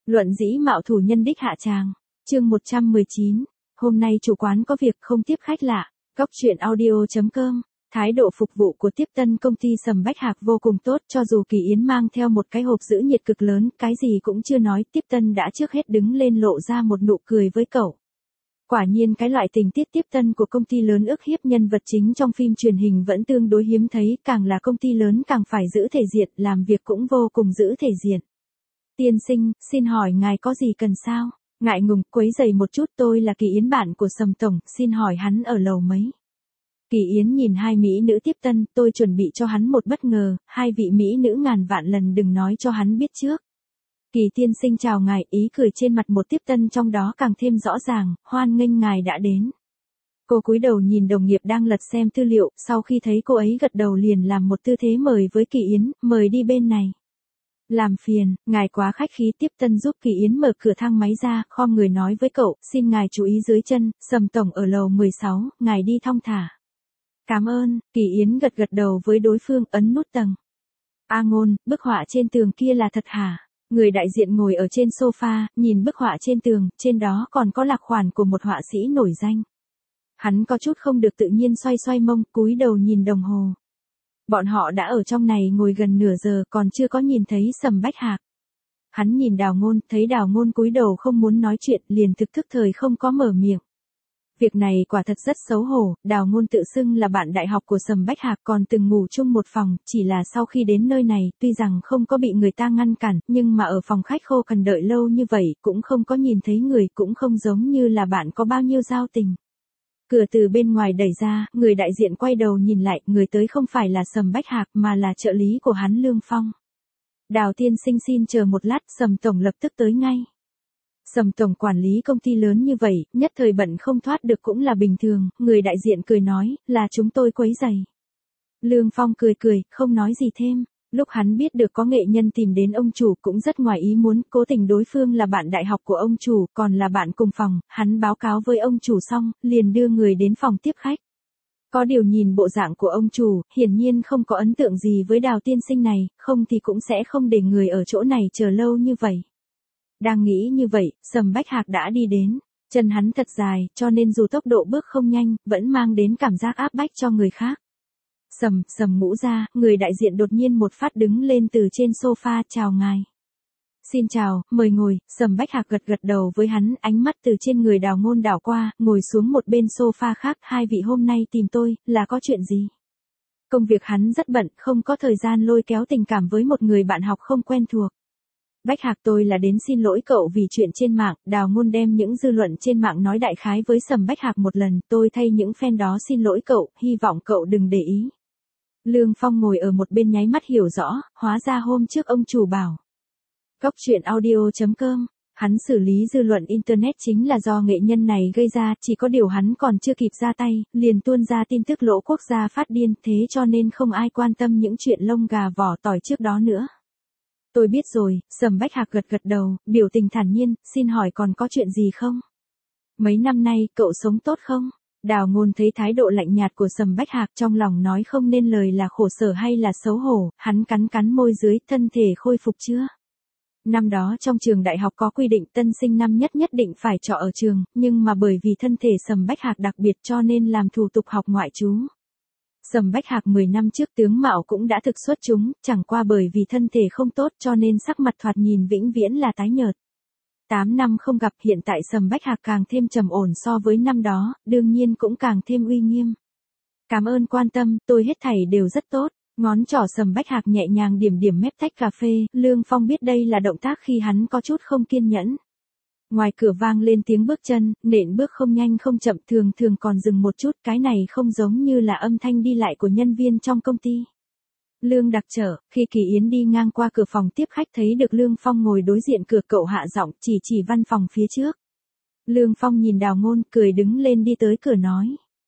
Luận dĩ mạo thủ nhân đích hạ tràng. Chương 119. Hôm nay chủ quán có việc không tiếp khách lạ. Góc truyện audio.com. Thái độ phục vụ của tiếp tân công ty Sầm Bách Hạc vô cùng tốt, cho dù Kỳ Yến mang theo một cái hộp giữ nhiệt cực lớn, cái gì cũng chưa nói, tiếp tân đã trước hết đứng lên lộ ra một nụ cười với cậu. Quả nhiên cái loại tình tiết tiếp tân của công ty lớn ức hiếp nhân vật chính trong phim truyền hình vẫn tương đối hiếm thấy, càng là công ty lớn càng phải giữ thể diện, làm việc cũng vô cùng giữ thể diện. Tiên sinh, xin hỏi ngài có gì cần sao? Ngại ngùng, quấy rầy một chút, tôi là Kỳ Yến, bạn của Sầm tổng, xin hỏi hắn ở lầu mấy? Kỳ Yến nhìn hai mỹ nữ tiếp tân, tôi chuẩn bị cho hắn một bất ngờ, hai vị mỹ nữ ngàn vạn lần đừng nói cho hắn biết trước. Kỳ tiên sinh chào ngài, ý cười trên mặt một tiếp tân trong đó càng thêm rõ ràng, hoan nghênh ngài đã đến. Cô cúi đầu nhìn đồng nghiệp đang lật xem tư liệu, sau khi thấy cô ấy gật đầu liền làm một tư thế mời với Kỳ Yến, mời đi bên này. Làm phiền, ngài quá khách khí, tiếp tân giúp Kỳ Yến mở cửa thang máy ra, khom người nói với cậu, xin ngài chú ý dưới chân, Sầm tổng ở lầu 16, ngài đi thong thả. Cảm ơn, Kỳ Yến gật gật đầu với đối phương, ấn nút tầng. A Ngôn, bức họa trên tường kia là thật hả? Người đại diện ngồi ở trên sofa, nhìn bức họa trên tường, trên đó còn có lạc khoản của một họa sĩ nổi danh. Hắn có chút không được tự nhiên xoay xoay mông, cúi đầu nhìn đồng hồ. Bọn họ đã ở trong này ngồi gần nửa giờ còn chưa có nhìn thấy Sầm Bách Hạc. Hắn nhìn Đào Ngôn, thấy Đào Ngôn cúi đầu không muốn nói chuyện, liền thực thức thời không có mở miệng. Việc này quả thật rất xấu hổ, Đào Ngôn tự xưng là bạn đại học của Sầm Bách Hạc, còn từng ngủ chung một phòng, chỉ là sau khi đến nơi này, tuy rằng không có bị người ta ngăn cản, nhưng mà ở phòng khách khô cần đợi lâu như vậy, cũng không có nhìn thấy người, cũng không giống như là bạn có bao nhiêu giao tình. Cửa từ bên ngoài đẩy ra, người đại diện quay đầu nhìn lại, người tới không phải là Sầm Bách Hạc mà là trợ lý của hắn Lương Phong. Đào tiên sinh xin chờ một lát, Sầm tổng lập tức tới ngay. Sầm tổng quản lý công ty lớn như vậy, nhất thời bận không thoát được cũng là bình thường, người đại diện cười nói, là chúng tôi quấy rầy. Lương Phong cười cười, không nói gì thêm. Lúc hắn biết được có nghệ nhân tìm đến ông chủ cũng rất ngoài ý muốn, cố tình đối phương là bạn đại học của ông chủ, còn là bạn cùng phòng, hắn báo cáo với ông chủ xong, liền đưa người đến phòng tiếp khách. Có điều nhìn bộ dạng của ông chủ, hiển nhiên không có ấn tượng gì với Đào tiên sinh này, không thì cũng sẽ không để người ở chỗ này chờ lâu như vậy. Đang nghĩ như vậy, Sầm Bách Hạc đã đi đến, chân hắn thật dài, cho nên dù tốc độ bước không nhanh, vẫn mang đến cảm giác áp bách cho người khác. Sầm ngũ ra, người đại diện đột nhiên một phát đứng lên từ trên sofa, chào ngài. Xin chào, mời ngồi, Sầm Bách Hạc gật gật đầu với hắn, ánh mắt từ trên người Đào Ngôn đảo qua, ngồi xuống một bên sofa khác, hai vị hôm nay tìm tôi, là có chuyện gì? Công việc hắn rất bận, không có thời gian lôi kéo tình cảm với một người bạn học không quen thuộc. Bách Hạc, tôi là đến xin lỗi cậu vì chuyện trên mạng, Đào Ngôn đem những dư luận trên mạng nói đại khái với Sầm Bách Hạc một lần, tôi thay những fan đó xin lỗi cậu, hy vọng cậu đừng để ý. Lương Phong ngồi ở một bên nháy mắt hiểu rõ, hóa ra hôm trước ông chủ bảo. Góc truyện audio.com, hắn xử lý dư luận Internet chính là do nghệ nhân này gây ra, chỉ có điều hắn còn chưa kịp ra tay, liền tuôn ra tin tức lỗ quốc gia phát điên, thế cho nên không ai quan tâm những chuyện lông gà vỏ tỏi trước đó nữa. Tôi biết rồi, Sầm Bách Hạc gật gật đầu, biểu tình thản nhiên, xin hỏi còn có chuyện gì không? Mấy năm nay, cậu sống tốt không? Đào Ngôn thấy thái độ lạnh nhạt của Sầm Bách Hạc trong lòng nói không nên lời là khổ sở hay là xấu hổ, hắn cắn môi dưới, thân thể khôi phục chưa? Năm đó trong trường đại học có quy định tân sinh năm nhất định phải trọ ở trường, nhưng mà bởi vì thân thể Sầm Bách Hạc đặc biệt cho nên làm thủ tục học ngoại trú. Sầm Bách Hạc 10 năm trước tướng mạo cũng đã thực xuất chúng, chẳng qua bởi vì thân thể không tốt cho nên sắc mặt thoạt nhìn vĩnh viễn là tái nhợt. 8 năm không gặp, hiện tại Sầm Bách Hạc càng thêm trầm ổn so với năm đó, đương nhiên cũng càng thêm uy nghiêm. Cảm ơn quan tâm, tôi hết thảy đều rất tốt. Ngón trỏ Sầm Bách Hạc nhẹ nhàng điểm mép tách cà phê, Lương Phong biết đây là động tác khi hắn có chút không kiên nhẫn. Ngoài cửa vang lên tiếng bước chân, nện bước không nhanh không chậm, thường còn dừng một chút, cái này không giống như là âm thanh đi lại của nhân viên trong công ty. Lương đặc trở, khi Kỳ Yến đi ngang qua cửa phòng tiếp khách thấy được Lương Phong ngồi đối diện cửa, cậu hạ giọng chỉ văn phòng phía trước. Lương Phong nhìn Đào Ngôn, cười đứng lên đi tới cửa nói.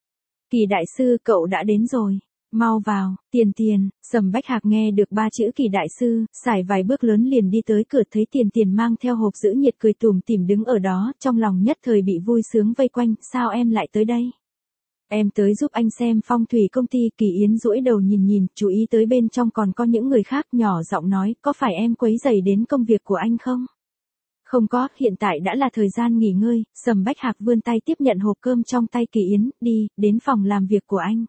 Kỳ đại sư, cậu đã đến rồi. Mau vào, Tiền, Sầm Bách Hạc nghe được ba chữ Kỳ đại sư, sải vài bước lớn liền đi tới cửa, thấy Tiền mang theo hộp giữ nhiệt cười tủm tỉm đứng ở đó, trong lòng nhất thời bị vui sướng vây quanh, sao em lại tới đây? Em tới giúp anh xem phong thủy công ty. Kỳ Yến duỗi đầu nhìn, chú ý tới bên trong còn có những người khác, nhỏ giọng nói, có phải em quấy rầy đến công việc của anh không? Không có, hiện tại đã là thời gian nghỉ ngơi, Sầm Bách Hạc vươn tay tiếp nhận hộp cơm trong tay Kỳ Yến, đi, đến phòng làm việc của anh.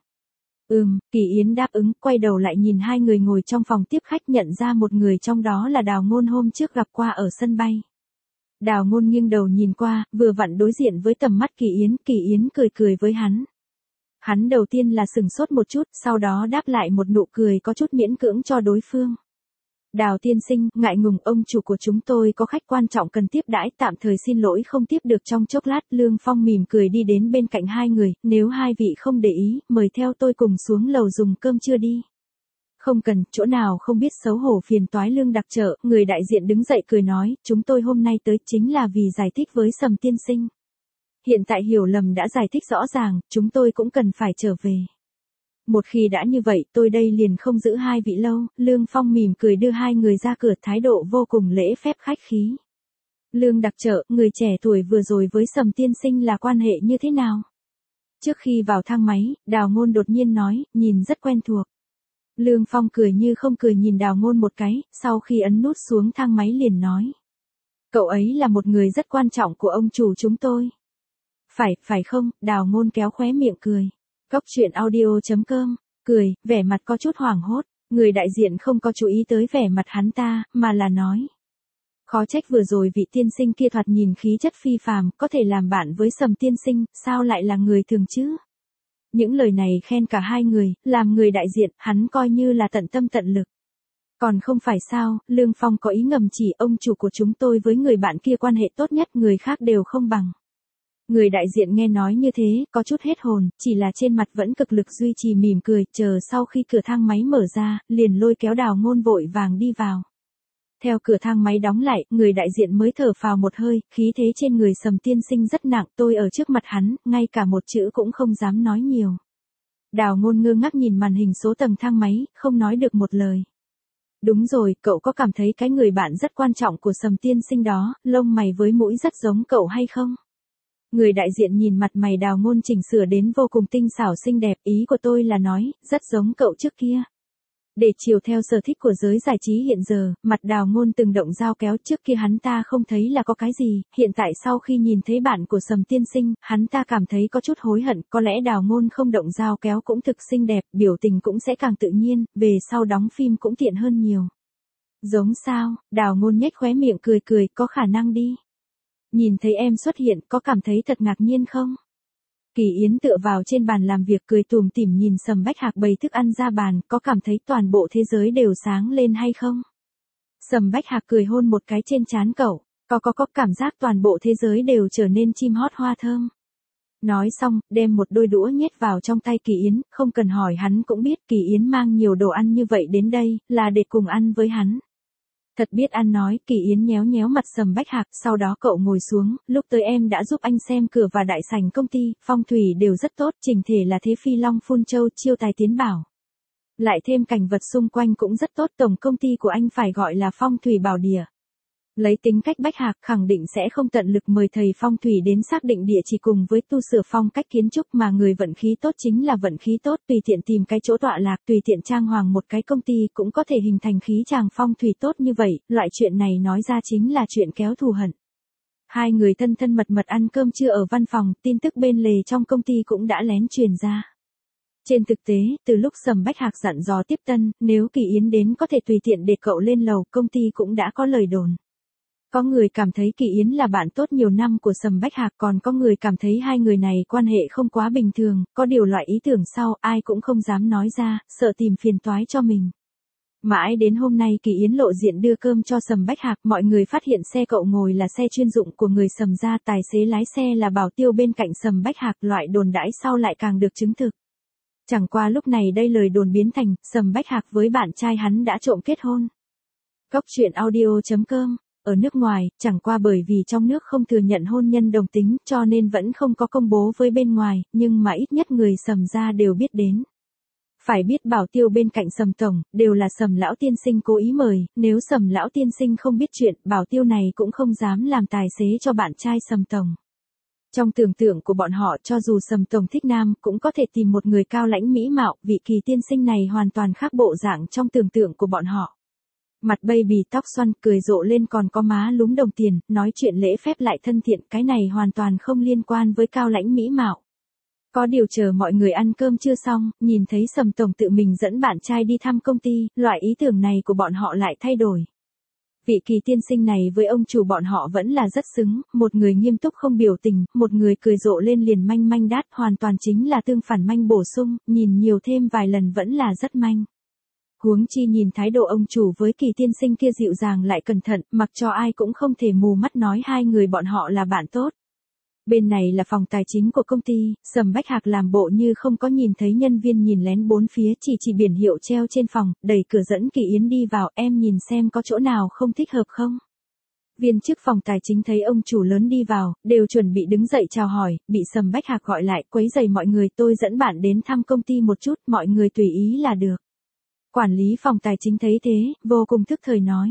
Kỳ Yến đáp ứng, quay đầu lại nhìn hai người ngồi trong phòng tiếp khách nhận ra một người trong đó là Đào Ngôn hôm trước gặp qua ở sân bay. Đào Ngôn nghiêng đầu nhìn qua, vừa vặn đối diện với tầm mắt Kỳ Yến cười cười với hắn. Hắn đầu tiên là sừng sốt một chút, sau đó đáp lại một nụ cười có chút miễn cưỡng cho đối phương. Đào tiên sinh, ngại ngùng ông chủ của chúng tôi có khách quan trọng cần tiếp đãi, tạm thời xin lỗi không tiếp được trong chốc lát. Lương Phong mỉm cười đi đến bên cạnh hai người, nếu hai vị không để ý, mời theo tôi cùng xuống lầu dùng cơm trưa đi. Không cần, chỗ nào không biết xấu hổ phiền toái Lương đặc trợ, người đại diện đứng dậy cười nói, chúng tôi hôm nay tới chính là vì giải thích với Sầm tiên sinh. Hiện tại hiểu lầm đã giải thích rõ ràng, chúng tôi cũng cần phải trở về. Một khi đã như vậy tôi đây liền không giữ hai vị lâu. Lương Phong mỉm cười đưa hai người ra cửa, thái độ vô cùng lễ phép khách khí. Lương đặc trợ, người trẻ tuổi vừa rồi với Sầm tiên sinh là quan hệ như thế nào? Trước khi vào thang máy, Đào Ngôn đột nhiên nói, nhìn rất quen thuộc. Lương Phong cười như không cười nhìn Đào Ngôn một cái, sau khi ấn nút xuống thang máy liền nói. Cậu ấy là một người rất quan trọng của ông chủ chúng tôi. Phải không? Đào Ngôn kéo khóe miệng cười. Cóc truyện audio.com, cười, vẻ mặt có chút hoảng hốt, người đại diện không có chú ý tới vẻ mặt hắn ta, mà là nói. Khó trách vừa rồi vị tiên sinh kia thoạt nhìn khí chất phi phàm, có thể làm bạn với Sầm tiên sinh, sao lại là người thường chứ? Những lời này khen cả hai người, làm người đại diện, hắn coi như là tận tâm tận lực. Còn không phải sao, Lương Phong có ý ngầm chỉ ông chủ của chúng tôi với người bạn kia quan hệ tốt nhất, người khác đều không bằng. Người đại diện nghe nói như thế, có chút hết hồn, chỉ là trên mặt vẫn cực lực duy trì mỉm cười, chờ sau khi cửa thang máy mở ra, liền lôi kéo Đào Ngôn vội vàng đi vào. Theo cửa thang máy đóng lại, người đại diện mới thở phào một hơi, khí thế trên người Sầm tiên sinh rất nặng, tôi ở trước mặt hắn, ngay cả một chữ cũng không dám nói nhiều. Đào Ngôn ngơ ngác nhìn màn hình số tầng thang máy, không nói được một lời. Đúng rồi, cậu có cảm thấy cái người bạn rất quan trọng của Sầm tiên sinh đó, lông mày với mũi rất giống cậu hay không? Người đại diện nhìn mặt mày Đào Ngôn chỉnh sửa đến vô cùng tinh xảo xinh đẹp, ý của tôi là nói, rất giống cậu trước kia. Để chiều theo sở thích của giới giải trí hiện giờ, mặt Đào Ngôn từng động dao kéo, trước kia hắn ta không thấy là có cái gì, hiện tại sau khi nhìn thấy bạn của Sầm tiên sinh, hắn ta cảm thấy có chút hối hận, có lẽ Đào Ngôn không động dao kéo cũng thực xinh đẹp, biểu tình cũng sẽ càng tự nhiên, về sau đóng phim cũng tiện hơn nhiều. Giống sao? Đào Ngôn nhếch khóe miệng cười cười, có khả năng đi. Nhìn thấy em xuất hiện, có cảm thấy thật ngạc nhiên không? Kỳ Yến tựa vào trên bàn làm việc cười tủm tỉm nhìn Sầm Bách Hạc bày thức ăn ra bàn, có cảm thấy toàn bộ thế giới đều sáng lên hay không? Sầm Bách Hạc cười hôn một cái trên trán cậu, có cảm giác toàn bộ thế giới đều trở nên chim hót hoa thơm. Nói xong, đem một đôi đũa nhét vào trong tay Kỳ Yến, không cần hỏi hắn cũng biết Kỳ Yến mang nhiều đồ ăn như vậy đến đây, là để cùng ăn với hắn. Thật biết ăn nói, Kỳ Yến nhéo nhéo mặt Sầm Bách Hạc, sau đó cậu ngồi xuống, lúc tới em đã giúp anh xem cửa và đại sảnh công ty, phong thủy đều rất tốt, chỉnh thể là thế phi long phun châu, chiêu tài tiến bảo. Lại thêm cảnh vật xung quanh cũng rất tốt, tổng công ty của anh phải gọi là phong thủy bảo địa. Lấy tính cách Bách Hạc khẳng định sẽ không tận lực mời thầy phong thủy đến xác định địa chỉ cùng với tu sửa phong cách kiến trúc, mà người vận khí tốt chính là vận khí tốt, tùy tiện tìm cái chỗ tọa lạc, tùy tiện trang hoàng một cái công ty cũng có thể hình thành khí chàng phong thủy tốt như vậy, loại chuyện này nói ra chính là chuyện kéo thù hận. Hai người thân thân mật mật ăn cơm trưa ở văn phòng, tin tức bên lề trong công ty cũng đã lén truyền ra. Trên thực tế, từ lúc Sầm Bách Hạc dặn dò tiếp tân, nếu Kỳ Yến đến có thể tùy tiện để cậu lên lầu, công ty cũng đã có lời đồn. Có người cảm thấy Kỳ Yến là bạn tốt nhiều năm của Sầm Bách Hạc, còn có người cảm thấy hai người này quan hệ không quá bình thường, có điều loại ý tưởng sau ai cũng không dám nói ra, sợ tìm phiền toái cho mình. Mãi đến hôm nay Kỳ Yến lộ diện đưa cơm cho Sầm Bách Hạc, mọi người phát hiện xe cậu ngồi là xe chuyên dụng của người Sầm gia, tài xế lái xe là Bảo Tiêu bên cạnh Sầm Bách Hạc, loại đồn đãi sau lại càng được chứng thực. Chẳng qua lúc này đây lời đồn biến thành, Sầm Bách Hạc với bạn trai hắn đã trộm kết hôn. Cóc truyện audio.com. Ở nước ngoài, chẳng qua bởi vì trong nước không thừa nhận hôn nhân đồng tính, cho nên vẫn không có công bố với bên ngoài, nhưng mà ít nhất người Sầm gia đều biết đến. Phải biết Bảo Tiêu bên cạnh Sầm tổng, đều là Sầm lão tiên sinh cố ý mời, nếu Sầm lão tiên sinh không biết chuyện, Bảo Tiêu này cũng không dám làm tài xế cho bạn trai Sầm tổng. Trong tưởng tượng của bọn họ, cho dù Sầm tổng thích nam, cũng có thể tìm một người cao lãnh mỹ mạo, vị Kỳ tiên sinh này hoàn toàn khác bộ dạng trong tưởng tượng của bọn họ. Mặt baby tóc xoăn cười rộ lên còn có má lúm đồng tiền, nói chuyện lễ phép lại thân thiện, cái này hoàn toàn không liên quan với cao lãnh mỹ mạo. Có điều chờ mọi người ăn cơm chưa xong, nhìn thấy Sầm Tổng tự mình dẫn bạn trai đi thăm công ty, loại ý tưởng này của bọn họ lại thay đổi. Vị Kỳ tiên sinh này với ông chủ bọn họ vẫn là rất xứng, một người nghiêm túc không biểu tình, một người cười rộ lên liền manh manh đát, hoàn toàn chính là tương phản manh bổ sung, nhìn nhiều thêm vài lần vẫn là rất manh. Huống chi nhìn thái độ ông chủ với Kỳ tiên sinh kia dịu dàng lại cẩn thận, mặc cho ai cũng không thể mù mắt nói hai người bọn họ là bạn tốt. Bên này là phòng tài chính của công ty, Sầm Bách Hạc làm bộ như không có nhìn thấy nhân viên nhìn lén bốn phía, chỉ biển hiệu treo trên phòng, đẩy cửa dẫn Kỳ Yến đi vào, em nhìn xem có chỗ nào không thích hợp không. Viên chức phòng tài chính thấy ông chủ lớn đi vào, đều chuẩn bị đứng dậy chào hỏi, bị Sầm Bách Hạc gọi lại, quấy rầy mọi người, tôi dẫn bạn đến thăm công ty một chút, mọi người tùy ý là được. Quản lý phòng tài chính thấy thế, vô cùng thức thời nói.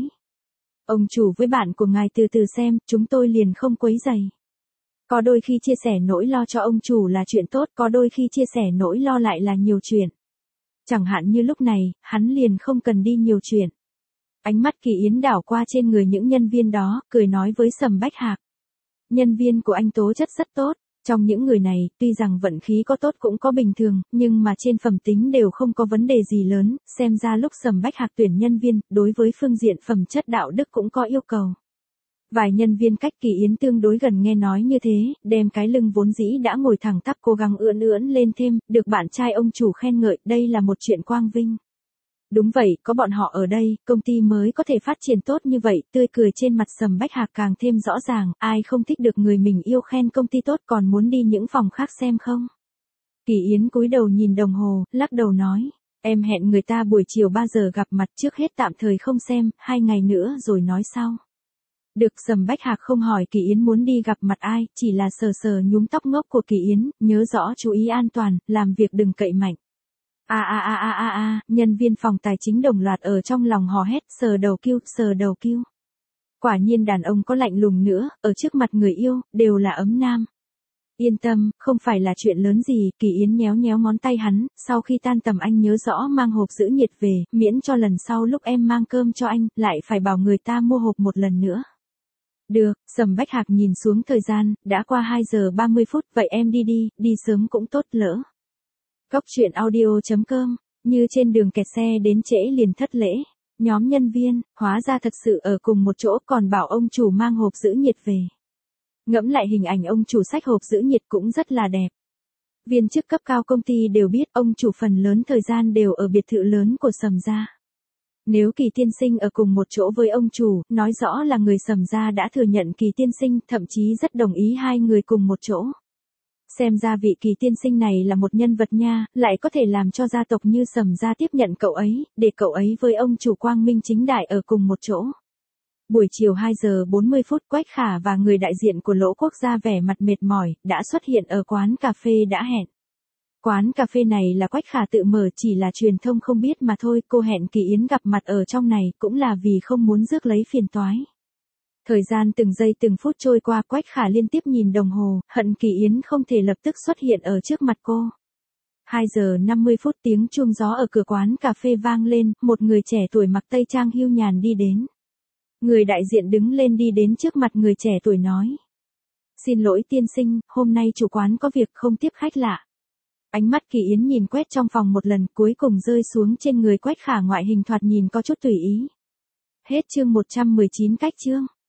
Ông chủ với bạn của ngài từ từ xem, chúng tôi liền không quấy rầy. Có đôi khi chia sẻ nỗi lo cho ông chủ là chuyện tốt, có đôi khi chia sẻ nỗi lo lại là nhiều chuyện. Chẳng hạn như lúc này, hắn liền không cần đi nhiều chuyện. Ánh mắt Kỳ Yến đảo qua trên người những nhân viên đó, cười nói với Sầm Bách Hạc. Nhân viên của anh tố chất rất tốt, trong những người này, tuy rằng vận khí có tốt cũng có bình thường, nhưng mà trên phẩm tính đều không có vấn đề gì lớn, xem ra lúc Sầm Bách Hạc tuyển nhân viên, đối với phương diện phẩm chất đạo đức cũng có yêu cầu. Vài nhân viên cách Kỳ Yến tương đối gần nghe nói như thế, đem cái lưng vốn dĩ đã ngồi thẳng tắp cố gắng ưỡn ưỡn lên thêm, được bạn trai ông chủ khen ngợi, đây là một chuyện quang vinh. Đúng vậy, có bọn họ ở đây, công ty mới có thể phát triển tốt như vậy, tươi cười trên mặt Sầm Bách Hạc càng thêm rõ ràng, ai không thích được người mình yêu khen công ty tốt còn muốn đi những phòng khác xem không? Kỳ Yến cúi đầu nhìn đồng hồ, lắc đầu nói, em hẹn người ta buổi chiều 3 giờ gặp mặt, trước hết tạm thời không xem, 2 ngày nữa rồi nói sau. Được. Sầm Bách Hạc không hỏi Kỳ Yến muốn đi gặp mặt ai, chỉ là sờ sờ nhúm tóc ngốc của Kỳ Yến, nhớ rõ chú ý an toàn, làm việc đừng cậy mạnh. Nhân viên phòng tài chính đồng loạt ở trong lòng hò hét, sờ đầu kêu. Quả nhiên đàn ông có lạnh lùng nữa, ở trước mặt người yêu, đều là ấm nam. Yên tâm, không phải là chuyện lớn gì, Kỳ Yến nhéo nhéo ngón tay hắn, sau khi tan tầm anh nhớ rõ mang hộp giữ nhiệt về, miễn cho lần sau lúc em mang cơm cho anh, lại phải bảo người ta mua hộp một lần nữa. Được. Sầm Bách Hạc nhìn xuống thời gian, đã qua 2 giờ 30 phút, vậy em đi sớm cũng tốt lỡ. Cóc truyện audio.com, như trên đường kẹt xe đến trễ liền thất lễ. Nhóm nhân viên, hóa ra thật sự ở cùng một chỗ còn bảo ông chủ mang hộp giữ nhiệt về. Ngẫm lại hình ảnh ông chủ xách hộp giữ nhiệt cũng rất là đẹp. Viên chức cấp cao công ty đều biết ông chủ phần lớn thời gian đều ở biệt thự lớn của Sầm gia. Nếu Kỳ tiên sinh ở cùng một chỗ với ông chủ, nói rõ là người Sầm gia đã thừa nhận Kỳ tiên sinh, thậm chí rất đồng ý hai người cùng một chỗ. Xem ra vị Kỳ tiên sinh này là một nhân vật nha, lại có thể làm cho gia tộc như Sầm gia tiếp nhận cậu ấy, để cậu ấy với ông chủ quang minh chính đại ở cùng một chỗ. Buổi chiều 2 giờ 40 phút, Quách Khả và người đại diện của Lỗ Quốc gia vẻ mặt mệt mỏi, đã xuất hiện ở quán cà phê đã hẹn. Quán cà phê này là Quách Khả tự mở, chỉ là truyền thông không biết mà thôi, cô hẹn Kỳ Yến gặp mặt ở trong này, cũng là vì không muốn rước lấy phiền toái. Thời gian từng giây từng phút trôi qua, Quách Khả liên tiếp nhìn đồng hồ, hận Kỳ Yến không thể lập tức xuất hiện ở trước mặt cô. 2 giờ 50 phút, tiếng chuông gió ở cửa quán cà phê vang lên, một người trẻ tuổi mặc tây trang hiu nhàn đi đến. Người đại diện đứng lên đi đến trước mặt người trẻ tuổi nói. Xin lỗi tiên sinh, hôm nay chủ quán có việc không tiếp khách lạ. Ánh mắt Kỳ Yến nhìn quét trong phòng một lần, cuối cùng rơi xuống trên người Quách Khả, ngoại hình thoạt nhìn có chút tùy ý. Hết chương 119 cách chương.